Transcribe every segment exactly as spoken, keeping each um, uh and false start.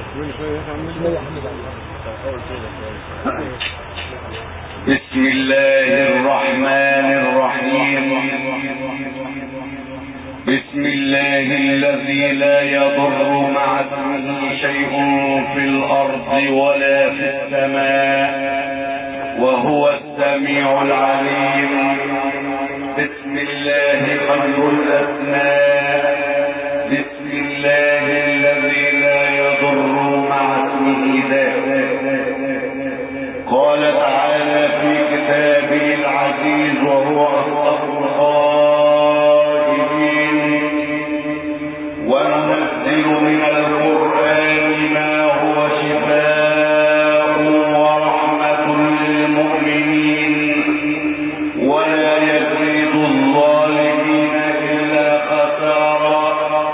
بسم الله الرحمن الرحيم. بسم الله الذي لا يضر مع اسمه شيء في الأرض ولا في السماء وهو السميع العليم. بسم الله خير الأسماء. بسم الله الذي لا يضر مع اسمه ذاته. قال تعالى في كتابه العزيز وهو أصدق القائلين: وننزل من القرآن ما هو شفاء ورحمة للمؤمنين ولا يزيد الظالمين إلا خسارا.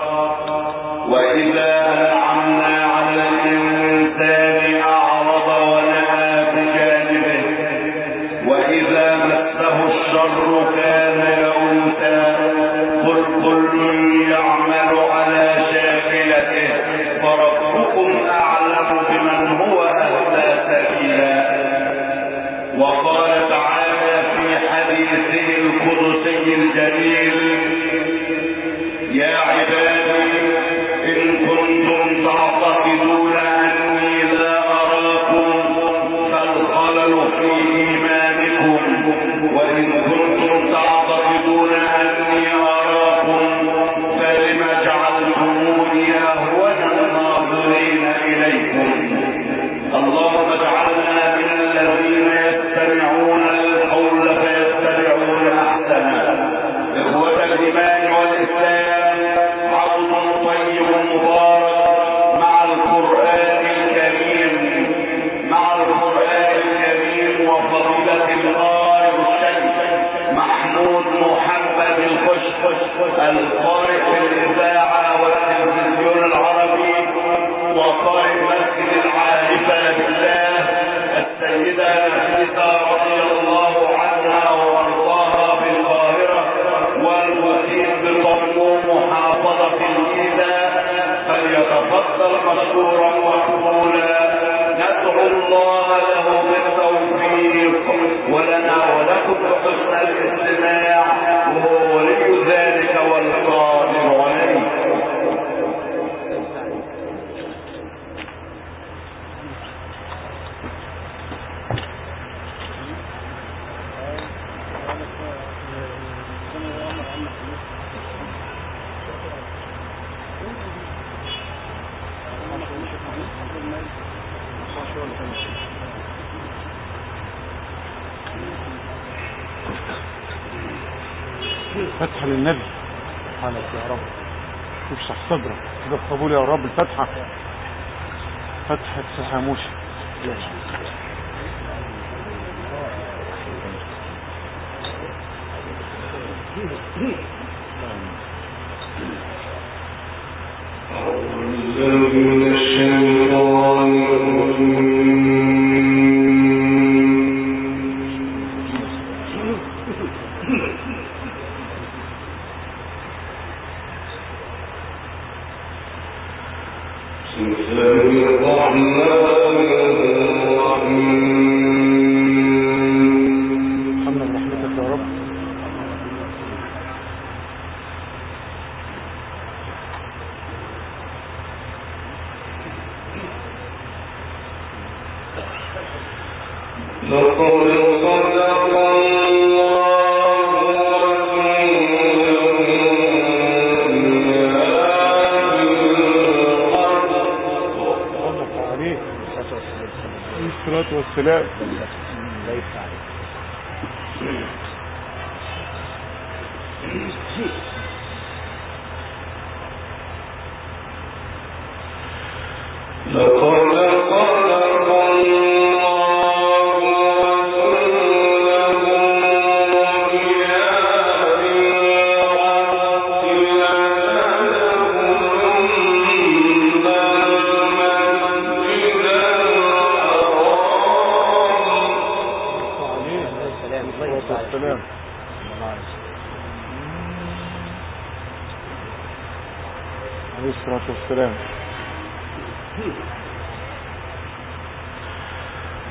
وإذا أنعمنا على الإنسان أعرض ونأى بجانبه وإذا مسه الشر كان يئوسا. قل كل يعمل على شاكلته فربكم أعلم بمن هو أهدى سبيلا. وقال تعالى في حديثه القدسي الجليل: يا عبادي إن كنتم تعتقدون أني لا أراكم فالخلل في إيمانكم، وإن كنتم تعتقدون أني أراكم فلم جعلتموني أهون الناظرين إليكم. اللهم اجعلنا من الذين يستمعون القول فيتبعون أحسنه. إخوة الإيمان والإسلام، عرض طيب مبارك مع القرآن الكريم مع القرآن الكريم وفضيلة القارئ الشيخ محمود محمد الخشخش القارئ في الإذاعة والتلفزيون العربي وقارئ مسجد العارفة بالله السيدة نفيسة رضي الله عنها وارضاها بالقاهرة والمقيم بطموم محافظة الجيزة، فليتفضل مشكورا مقبولا. ندعو الله له بالتوفيق ولنا ولكم بحسن الاستماع، وهو ولي ذلك والقادر عليه. فتح للنبي سبحانك يا رب، افشح صدرك كده بقبول يا رب. الفتحة فتحة سحاموش. من الشيطان والسلام. عليه الصلاة والسلام.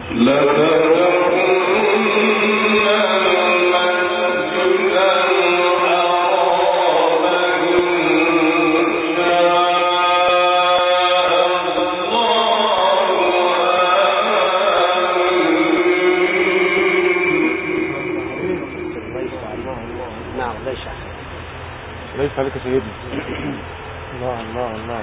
ليس عليك سيدنا. الله الله الله.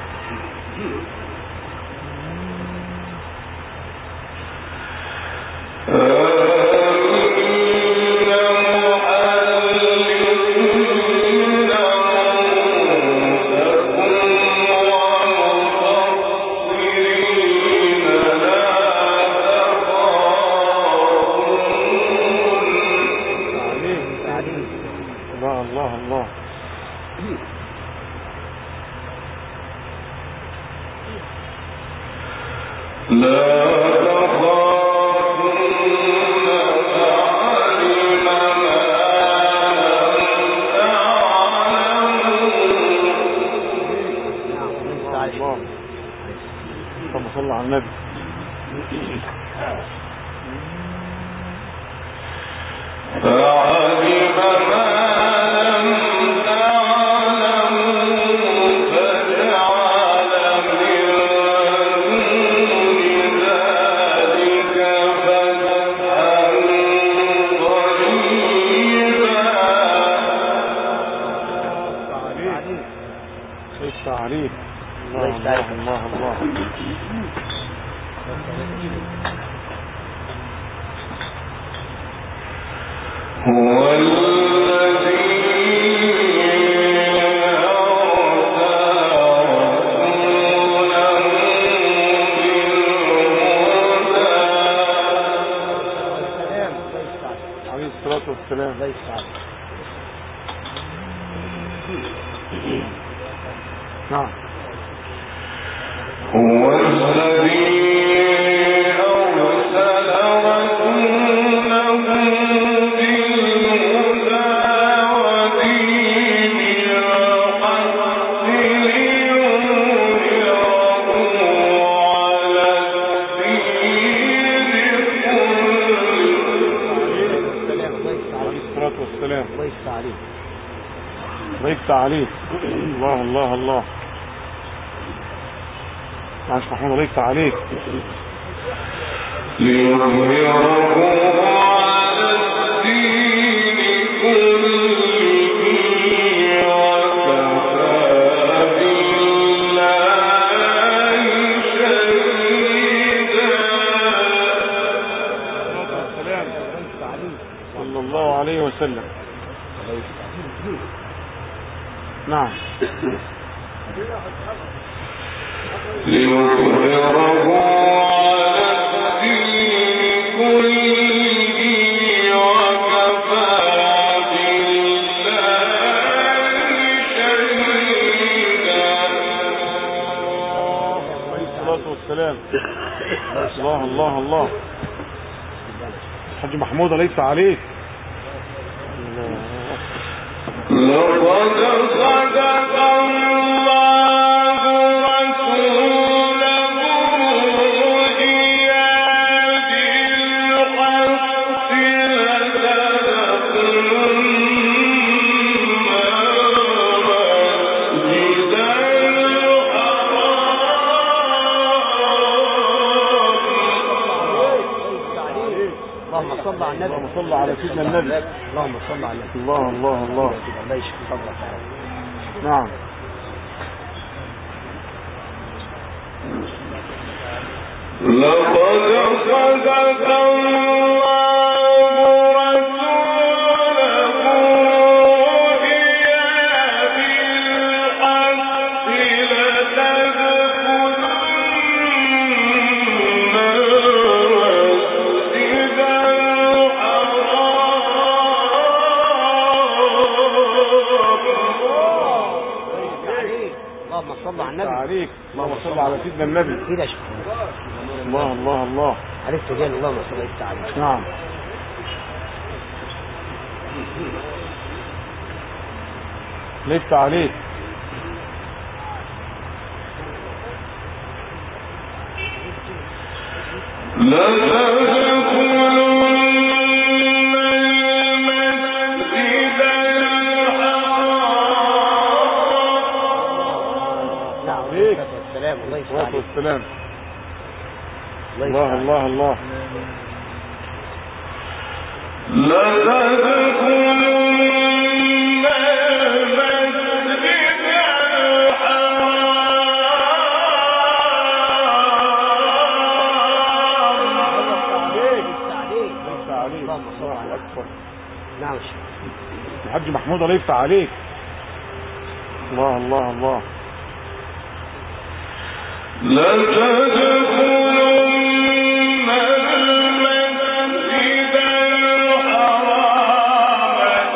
عليك. الله الله الله. معلش محمود الله يفتح عليك. ليظهره على الدين كله وكفى بالله شهيدا. صلى الله عليه وسلم. نعم. ليظهره على الدين كله وكفى بالله شهيدا. عليه الصلاة والسلام. الله الله الله. حاج محمود ليس عليك. لقد صدق الله رسوله الرؤيا بالحق لتدخلن المسجد الحرام. اللهم صل على النبي. اللهم صل على سيدنا النبي. اللهم صل على النبي. الله الله الله. الله يشفي صدرك يا رب. نعم. لقد صدق الله رسوله الرؤيا بالحق لتدخلن المسجد اللهم صل على النبي. عليك. اللهم صل على سيدنا النبي. كده شكرا. الله الله الله. عليك تجاه اللهم صل عليه. نعم. ليس عليك. لا والسلام. الله يفتح الصلاة عليك. والسلام. الله الله يفتح الله الله. نعم. الحاج محمود الله يفتح عليك. الله الله الله. لا تدخلن المسجد الحرام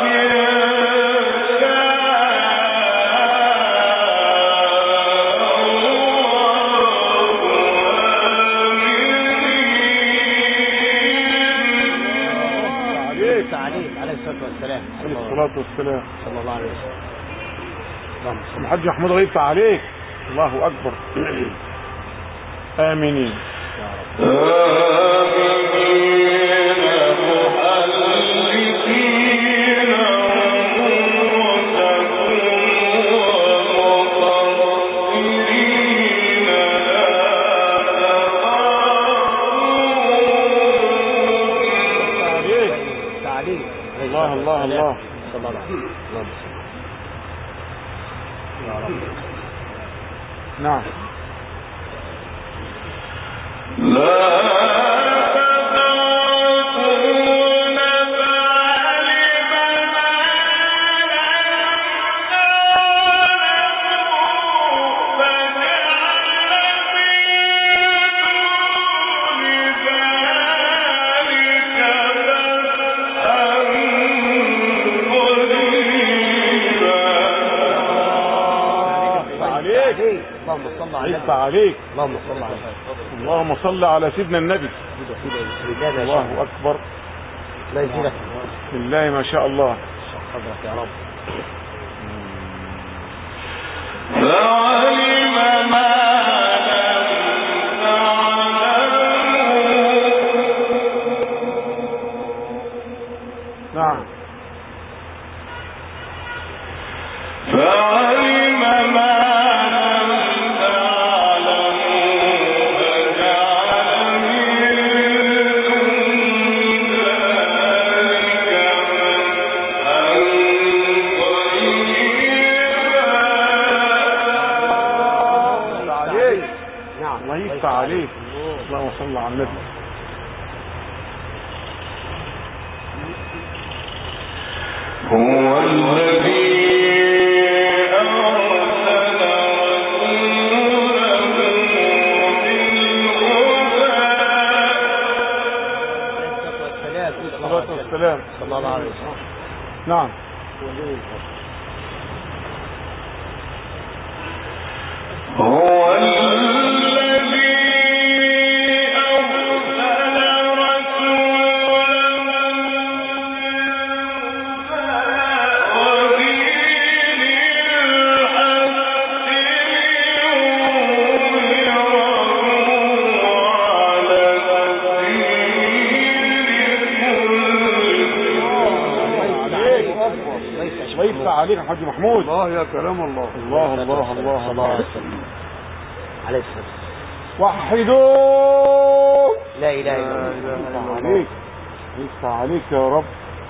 عليه عليه الصلاة والسلام. عليه الصلاة والسلام. صلى الله عليه وسلم. الحاج محمود الله يفتح عليك. الله أكبر. آمنين آمنين محلقين رؤوسكم ومقصرين لا تخافون. تعليم. الله الله الله. صلى الله عليه وسلم. نعم. لا عيب عليك. اللهم صل على اللهم صل على سيدنا النبي. الله أكبر. لا يزيدك. بسم الله ما شاء الله. حضرك يا رب. فعلم ما لم تعلموا. نعم. فعلم ما عليك. اللهم صل على النبي. هو الذي أرسل رسوله الصلاة والسلام. صلى الله عليه وسلم. نعم. هو عليك الحاج محمود. الله يا كلام الله. الله الله الله الله عليه الصلاة وحدوا لا إله إلا الله. عليك. يفتح عليك يا رب.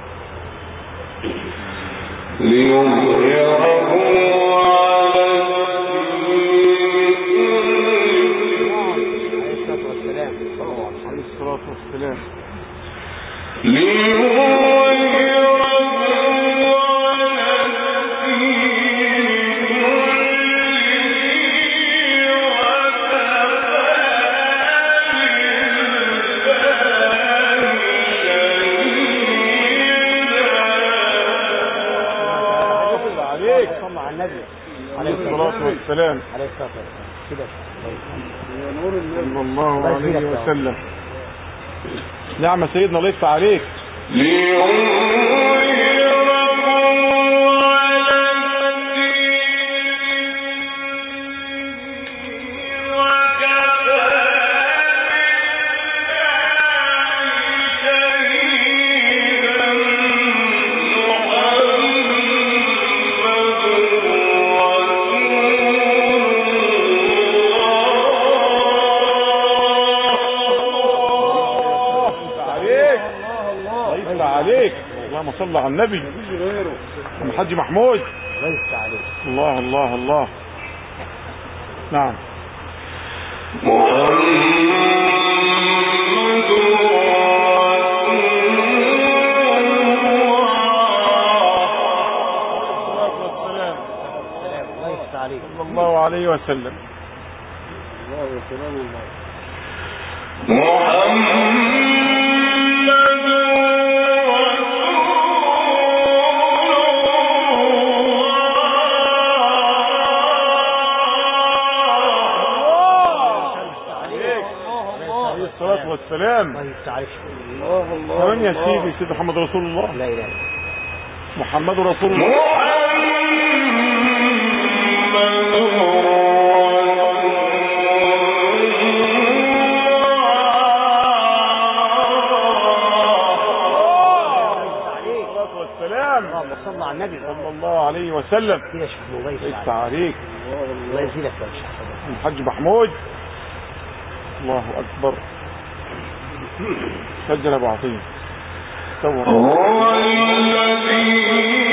ليظهره على عليه الصلاة والسلام. عليه الصلاة والسلام. عليه الصلاة والسلام. كده صلى الله عليه وسلم. نعم سيدنا الله يفتح عليك. الله اللهم صل على النبي. الحاج محمود الله يفتح عليك. الله الله الله. نعم. صلى الله عليه وسلم. الله وسلام الله. الصلاة والسلام. الله يفتح عليك. الله الله. كمان يا سيدي سيد محمد رسول الله. لا إله. محمد رسول الله. اللهم صل على النبي صلى الله عليه وسلم. كده شيخ الله يفتح عليك. الله يزيدك يا شيخ الحاج محمود. الله اكبر. سجل ابو عطيه. صور. هو الذي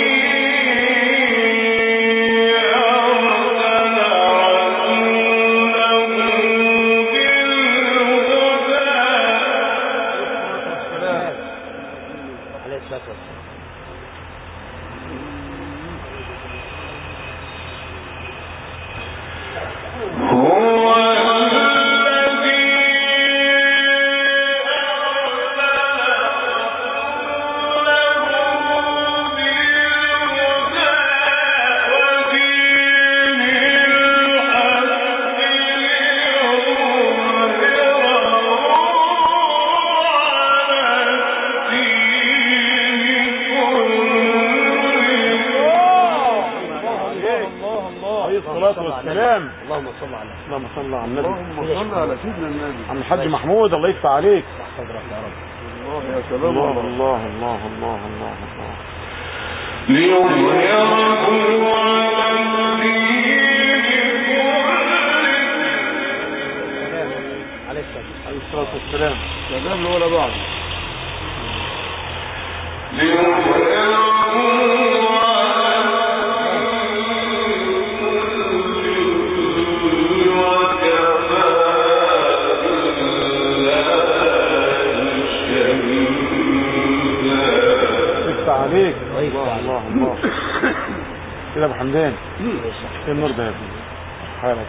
اللهم صل على النبي. اللهم صل على سيدنا النبي. عم الحاج محمود الله يفتح عليك. صدرك يا رب. الله يا سلام. الله الله الله الله الله الله. ليظهره على الدين عليه الصلاة والسلام. سلام له ولا بعض. ليظهره عليك. الله الله الله. كده ابو حمدان. ايه النور ده يا ابني؟ حالك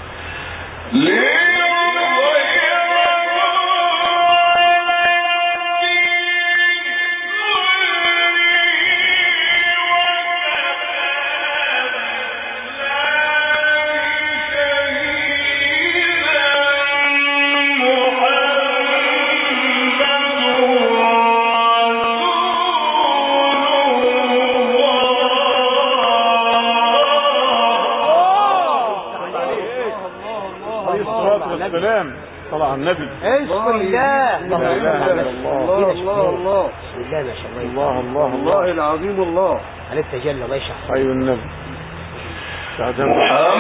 السلام. صلى على النبي. بسم الله. لا اله الا الله. الله الله. بسم الله ما شاء الله. الله الله الله العظيم الله. عليك تجلى الله يشرح. ايوه النبي. محمد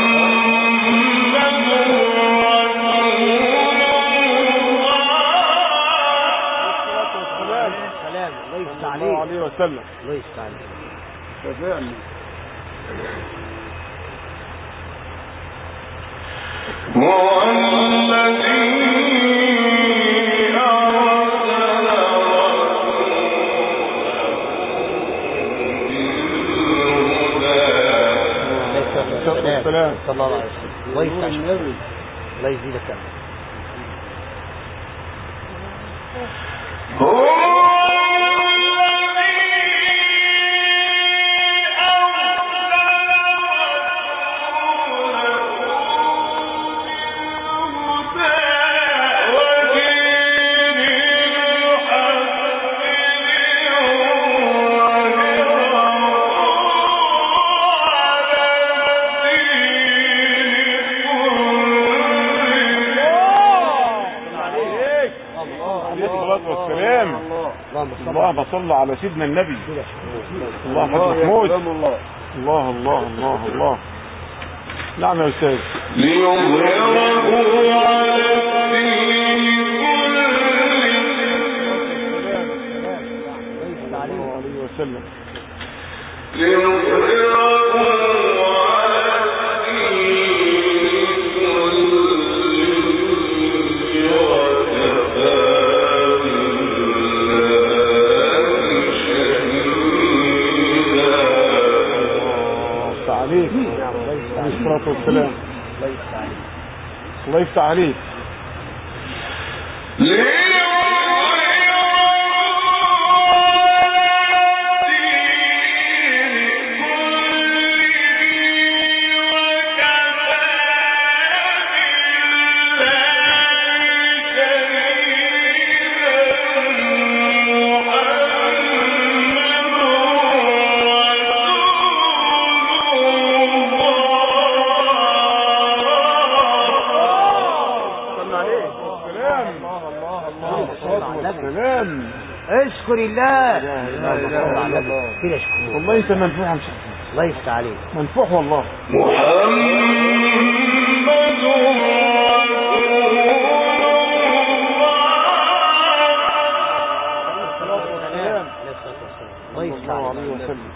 سلام. الله يفتح عليك. الله عليه وسلم. الله يفتح عليك. شفعني. هو الذي أرسل رسوله بالهدى صلى الله عليه وسلم. الله يفتح عليك. الله يزيدك. هو اللهم صل على سيدنا النبي. الله محمود. الله الله الله الله. نعم يا استاذ. ليظهره على الدين كله. وسلم. عليه الصلاة والسلام. الله يفتح عليك. اشكر الله. كده اشكر والله انت منفوح مش الله يفتح عليك. منفوح والله. محمد الله يفتح عليه وسلم.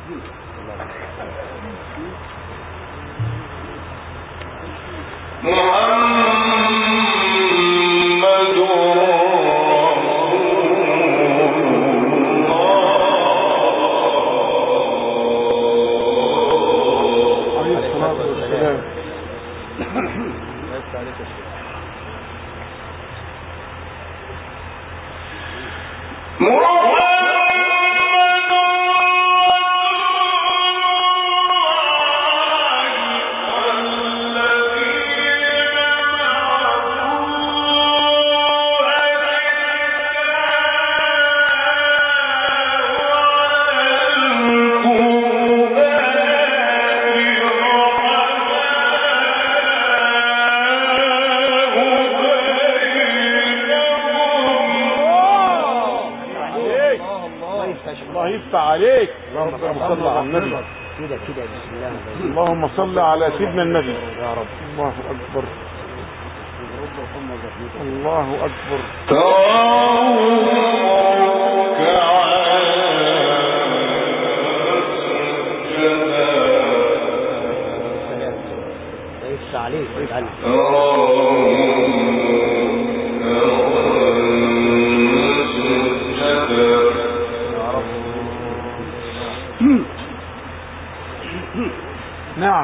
عليك. اللهم صل على النبي. كده كده بسم الله. اللهم صل على سيدنا النبي يا رب. الله اكبر الله اكبر. ليس عليك نعم.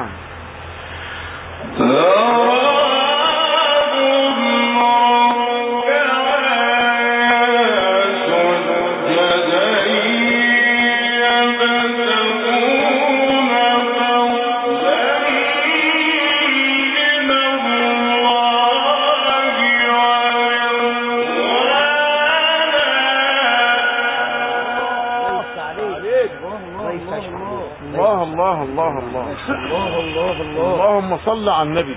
الله الله الله الله الله الله الله. اللهم صل على النبي.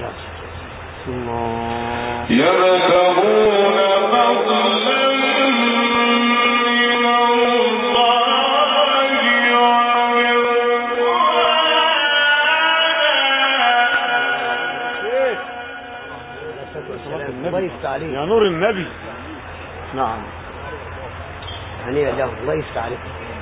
الله. يبتغون فضلا الله يفتح عليك يا نور النبي. نعم. هنيئا له. الله يفتح عليك.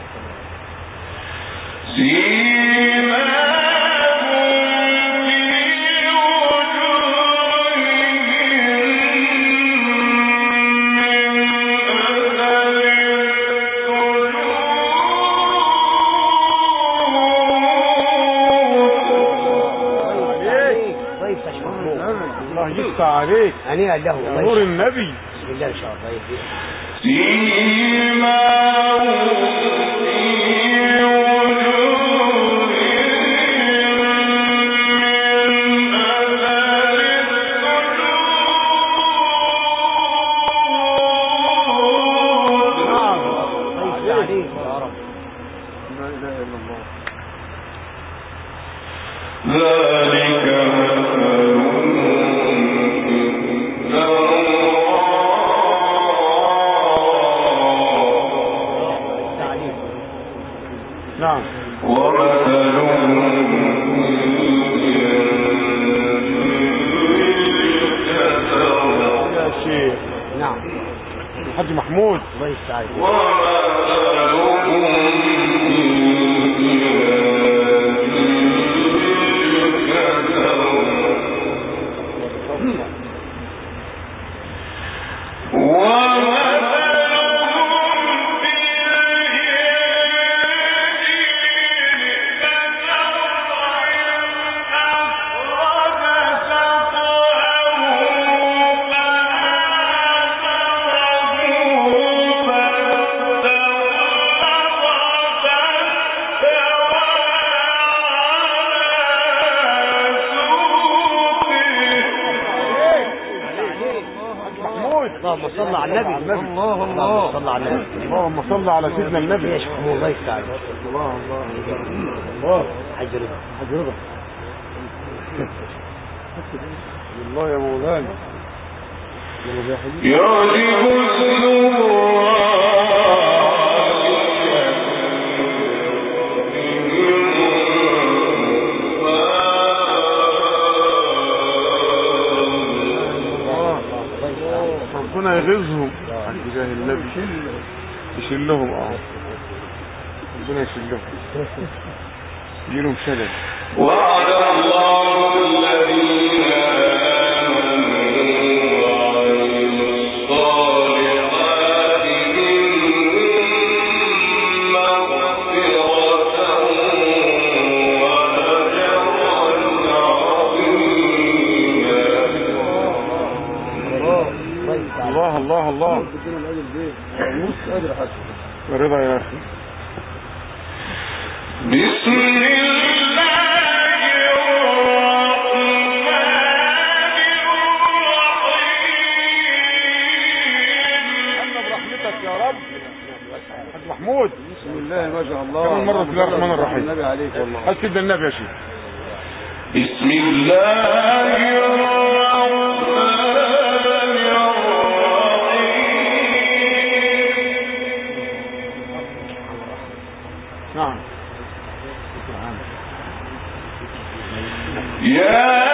الله يفتح عليك. هنيئا له. يا نور النبي. بسم الله ان شاء الله يهديك. نعم. يا شيخ. نعم. الحاج محمود. الله يستعين. ومثلهم اللهم صل على النبي. الله الله صل على النبي. اللهم صل على سيدنا النبي. يا شيخ الله يفتح عليك. الله الله الله. حاج رضا. حاج رضا. الله يا مولانا. يعجب السرور ربنا يغيظهم عن جاه النبي، يشلهم اه ربنا يشلهم يجيلهم شلل. وعد الله الذين آمنوا وعملوا الصالحات منهم مغفرة وأجرا عظيما. الله الله الله. رضا يا اخي. بسم الله الرحمن الرحيم. أنا برحمتك يا رب. حاج محمود. بسم الله ما شاء الله. كمان مرة بسم الله الرحمن الرحيم. النبي عليك والله. أسجد النبي يا شيخ. بسم الله الرحمن نعم. يا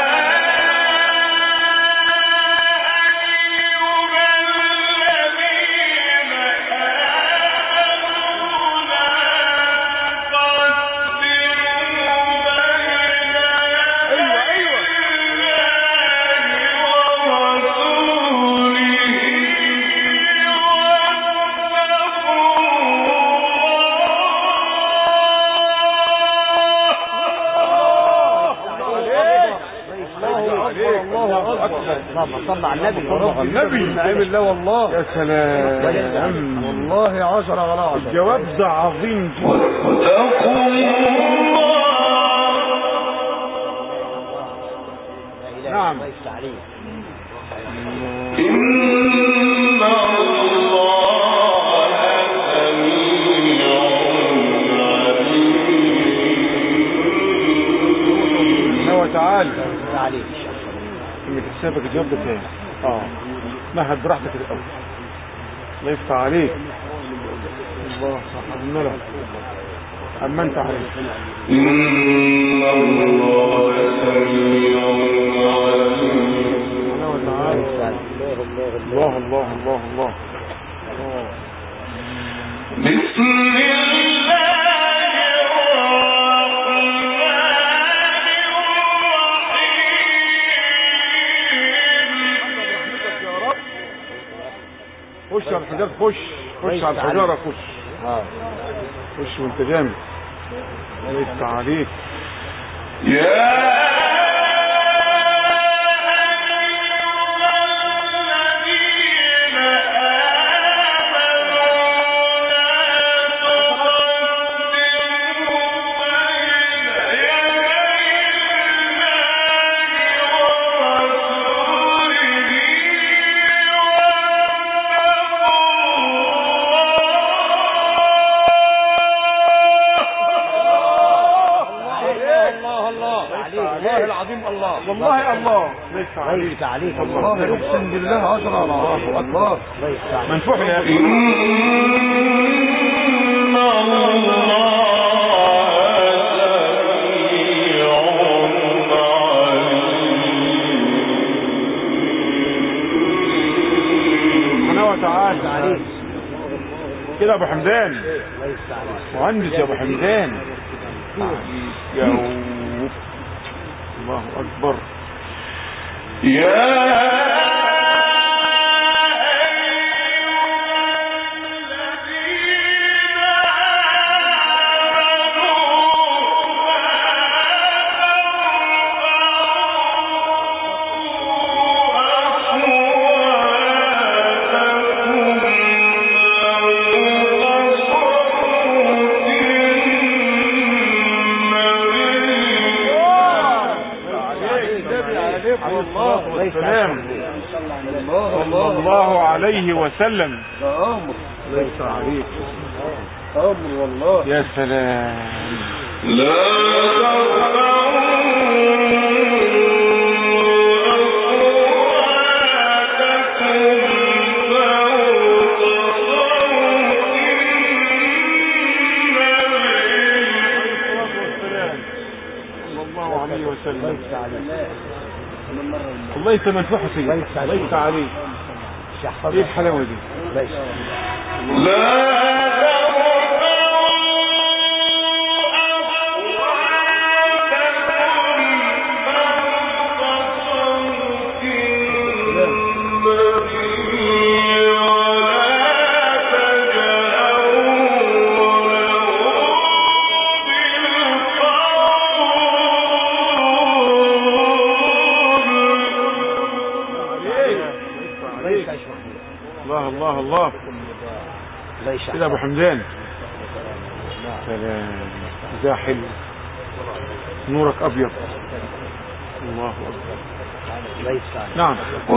اللهم صل على النبي. النبي نعم الله والله. يا سلام والله عشرة على عشرة. الجواب ده عظيم جدا. واتقوا الله. نعم. إن الله سميع عليم. هو تعالى عليك انك تسابق الجواب ده تاني. اه مهد براحتك الاول. الله يفتح عليك. الله صح الملك. اما انت عليك. إن الله سميع عليم. الله الله الله الله. بسم الله خش على الحجارة. خش خش على الحجارة. خش اه خش وانت جامد. الله يفتح عليك. يا والله الله ليس عليك عليك الله اقسم بالله عشرة على عشرة. الله منفوح يا اخي. إن الله سميع عليم. انا وتعالى عليك كده. ابو حمدان مهندس يا ابو حمدان. يا الله أكبر. يا صلى الله عليه وسلم. أمر ليس عليك أمر والله. يا سلام. لا الله يتمنفحه فيه. ليس عليه. ايه الحلاوة دي؟ ليس لا الله الله كده ابو حمدان. سلام ده حلو، نورك ابيض. الله اكبر. نعم.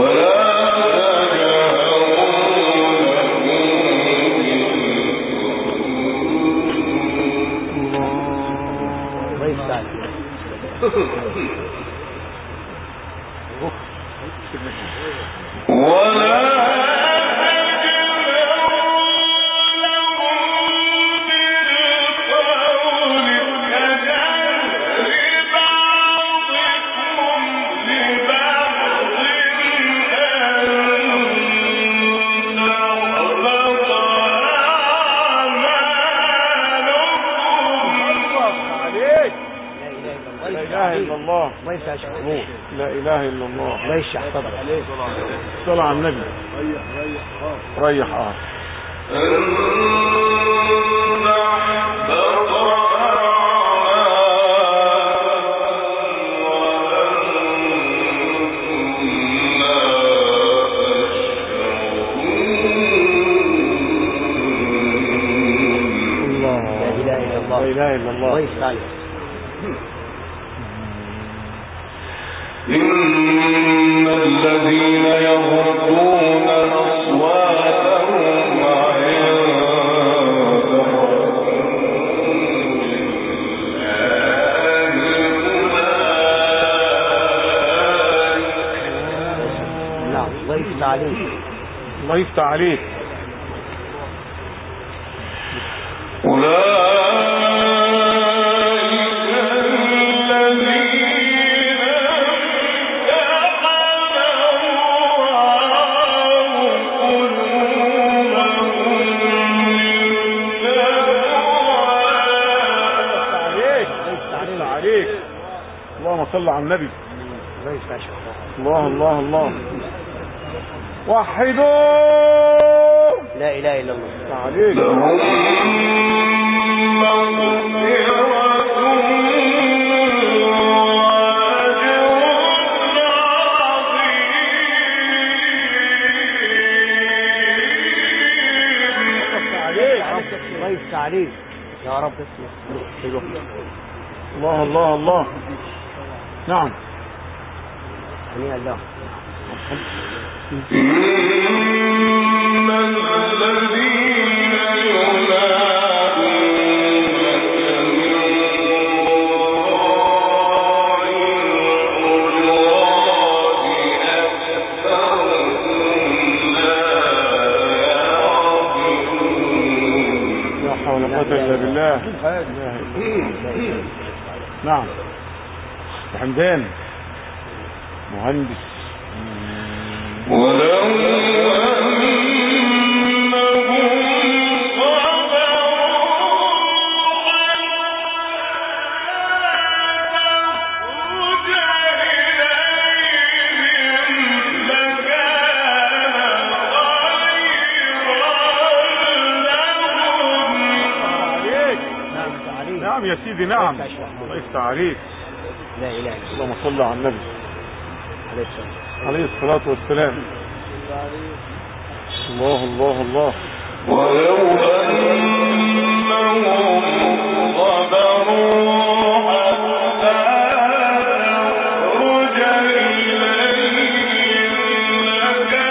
ولا لا اله الا الله. ليش يحتضر صلى على النبي. ريح اه لا اله الا الله. ليس عليه. إن الذين يغضون أصواتهم عند نعم. الله يفتح عليك. الله يفتح عليك. صلى على النبي. الله الله الله. وحدوا لا اله الا الله. تعاليك. الله عليك يا رب. الله الله الله. نعم. هنيئا له. إن الذين ينادونك من وراء الحجرات أكثرهم لا يعقلون. لا حول ولا قوة إلا بالله. نعم. حمدان مهندس. ولو نعم يا سيدي. نعم. الله يفتح عليك. لا اله الا الله. اللهم صل على النبي عليه الصلاة والسلام. الله الله الله. ولو أنهم صبروا حتى تخرج إليهم لكان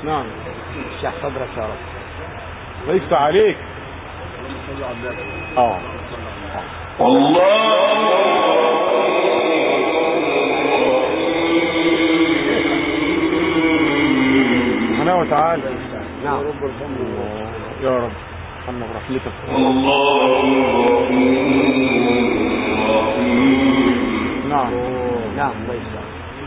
نعم. اشرح صدرك يا رب. الله يفتح عليك. اه سبحانه وتعالى. نعم يا رب ارحمنا برحمتك. نعم نعم الله يسلمك.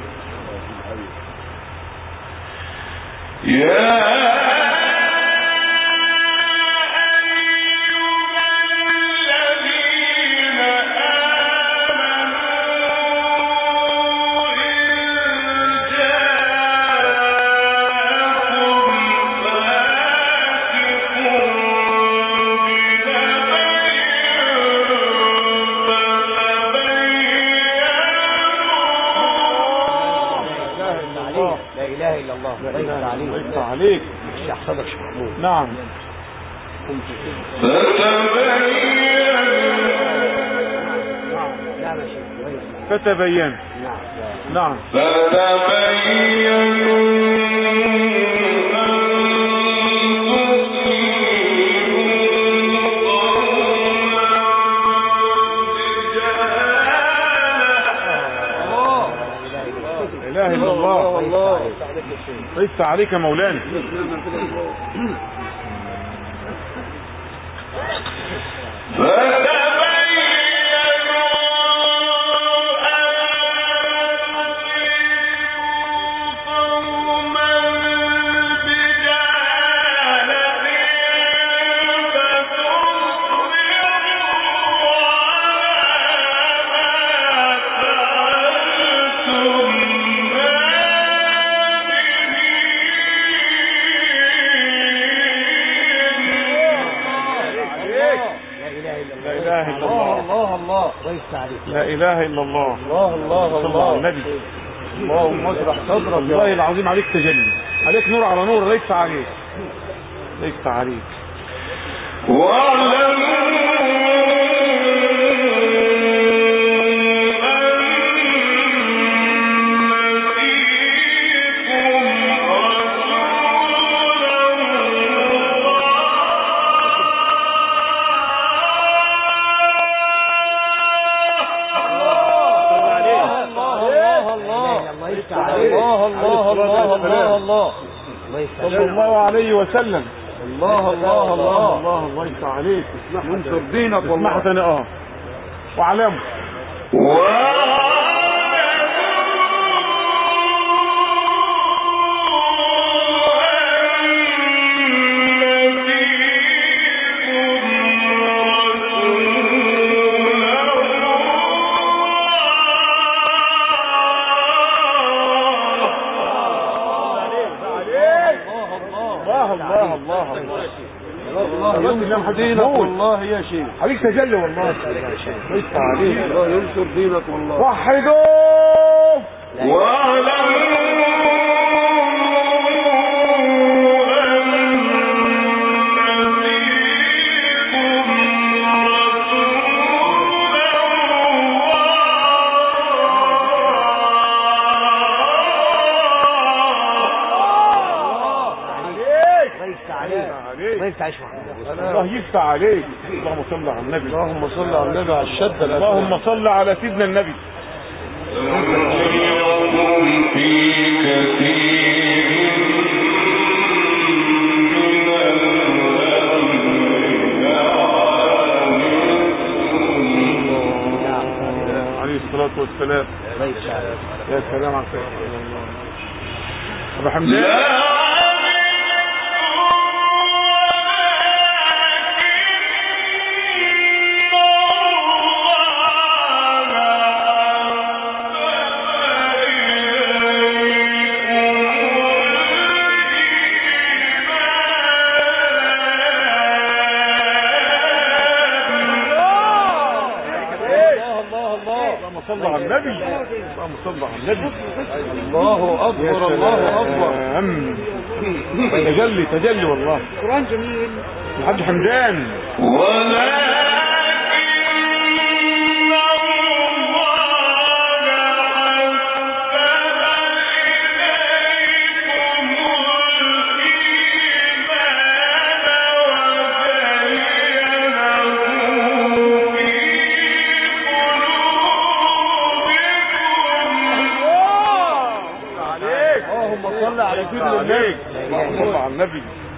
عليك. اشرح صدرك شيخ محمود. نعم. فتبين. نعم نعم. لا اله الا الله. ليس عليك مولانا. لا اله الا الله. الله الله الله النبي. اللهم اشرح صدرك. والله العظيم عليك تجلي، عليك نور على نور. ليس عليك ليس عليك. صلى الله عليه وسلم. الله الله الله الله الله يفتح عليك. ينصر دينك والله. اسمح اه واعلموا والله يا شيخ. عليك تجلي والله. ليس عليك. الله ينصر دينك والله. وحدوا الله يفتح عليك. اللهم صل على النبي. اللهم صل على النبي على الشدة. اللهم صل على سيدنا النبي. عليه الصلاة والسلام. يا سلام عليك أبو حمدان. صلى على النبي. اللهم صل على النبي. الله اكبر الله اكبر. تجلي تجلي والله. قرآن جميل. الحاج حمدان.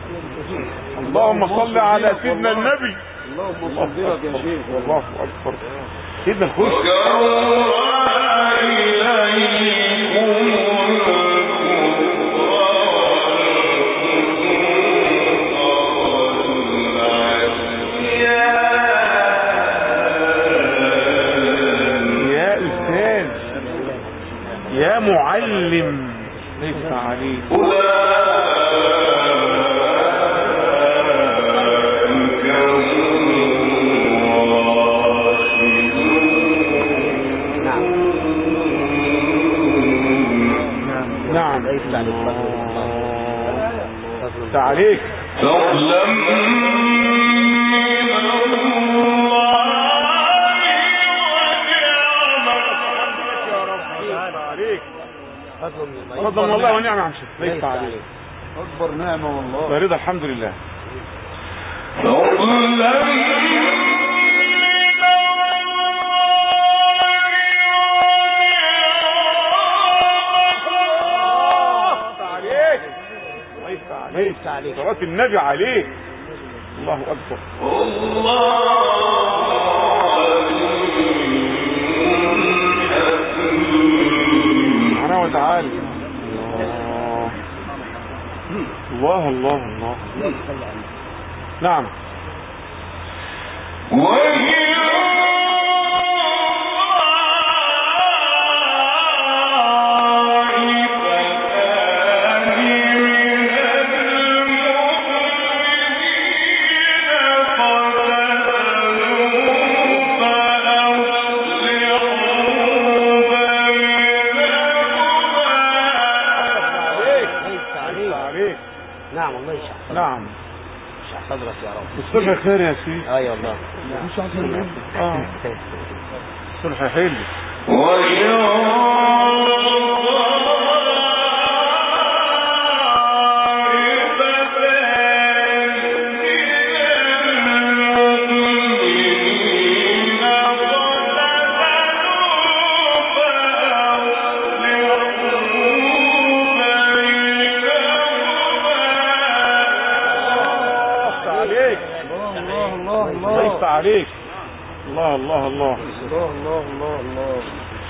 اللهم صل على سيدنا النبي. اللهم صل لك يا شيخ. الله اكبر. سيدنا الخش. يا استاذ يا معلم ليس عليك. نعم تعليق تعلم فضل من الله ونعم عم شيخ. ليس عليك. اكبر نعمه والله. برضا الحمد لله. ليس عليك. صلاة النبي عليك. الله أكبر. سبحانه وتعالى. الله الله الله. نعم. نعم الله يشرح. نعم. يشرح صدرك يا رب. الصلح خير يا سيدي. اه يا الله. مش عارفين. اه. الصلح حلو. ليس عليك. الله الله الله الله الله الله الله.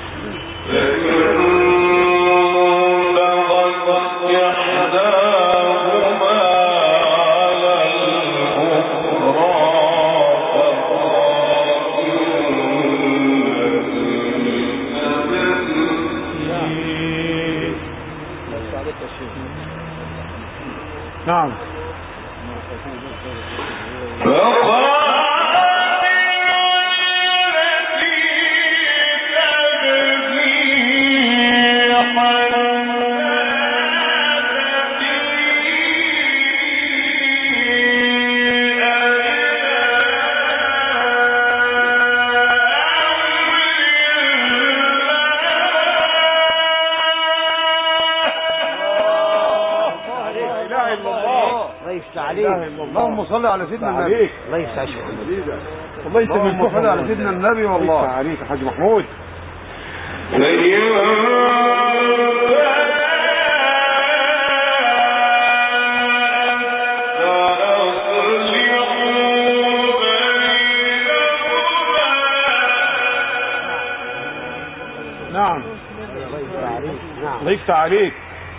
نعم. اللهم صل على سيدنا النبي. ليس عشق. والله يسلمك على سيدنا النبي والله. ليس عليك يا حاج محمود. نعم. ليس عليك.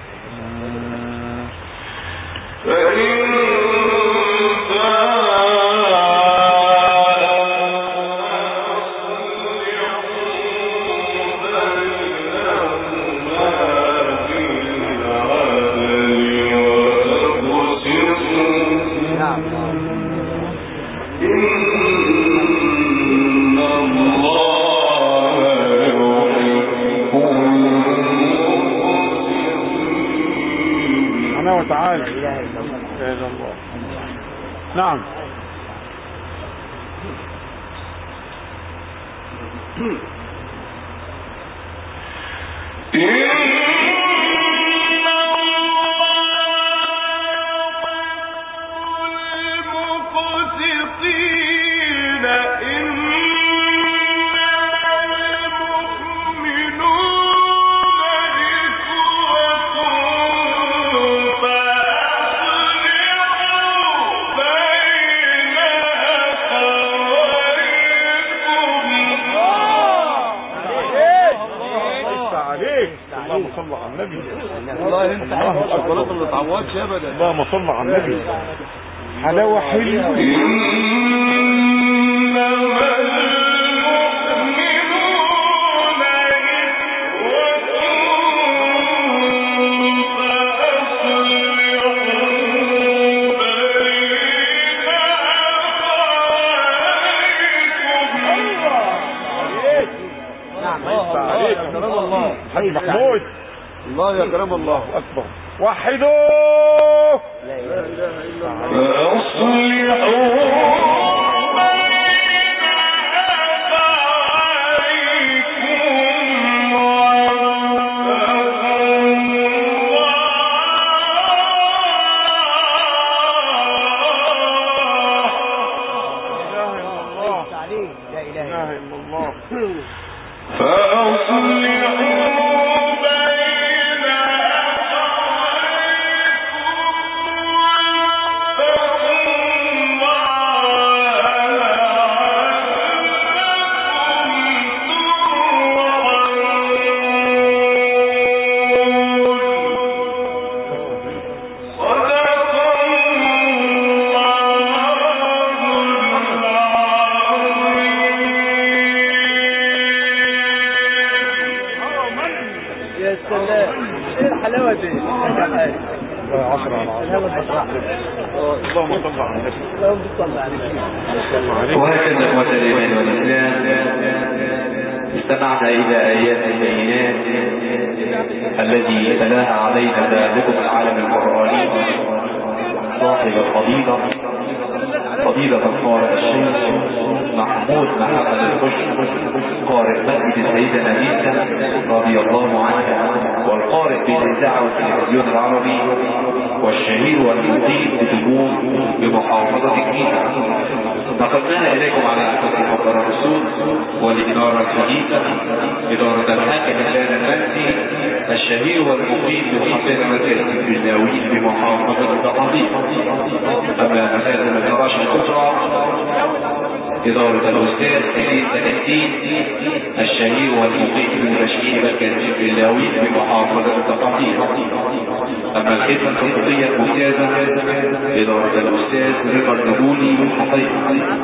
وتعالى. لا اله الا الله. نعم. تعودش ابدا. اللهم صل على النبي. حلاوة حلوة. حاج محمود الله يا كرام الله اكبر. وحدوا لا اله الا الله. لا اله الا الله. يا سلام، ايه الحلاوه دي؟ عشرة على عشرة. اللهم صل على النبي. اللهم صل عليك. وهكذا اخوة الايمان والاسلام استمعنا الى ايات البينات التي تلاها علينا ذلكم العالم القرآني صاحب الفضيلة فضيلة القارئ الشيخ محمود محمد الخش قارئ مسجد السيدة نبيلة رضي الله عنها، والقارئ بالإذاعة والتلفزيون العربي، والشهير والمقيم بتجون بمحافظة الجيزة. نقلناها إليكم على أساس مقر الرسول والإدارة الحديثة إدارة الحاكم الآن المنسي الشهير والمقيم بمحافظة الجزاوي بمحافظة الزقازيق. أما مكاتب الفراش الأسرة إدارة الأستاذ سيد سلسين الشهير والمقيم بمشكين مركز الجزاوي بمحافظة الزقازيق. أما الخدمة الخطية الممتازة إدارة الأستاذ رضا النبولي بالحقيقة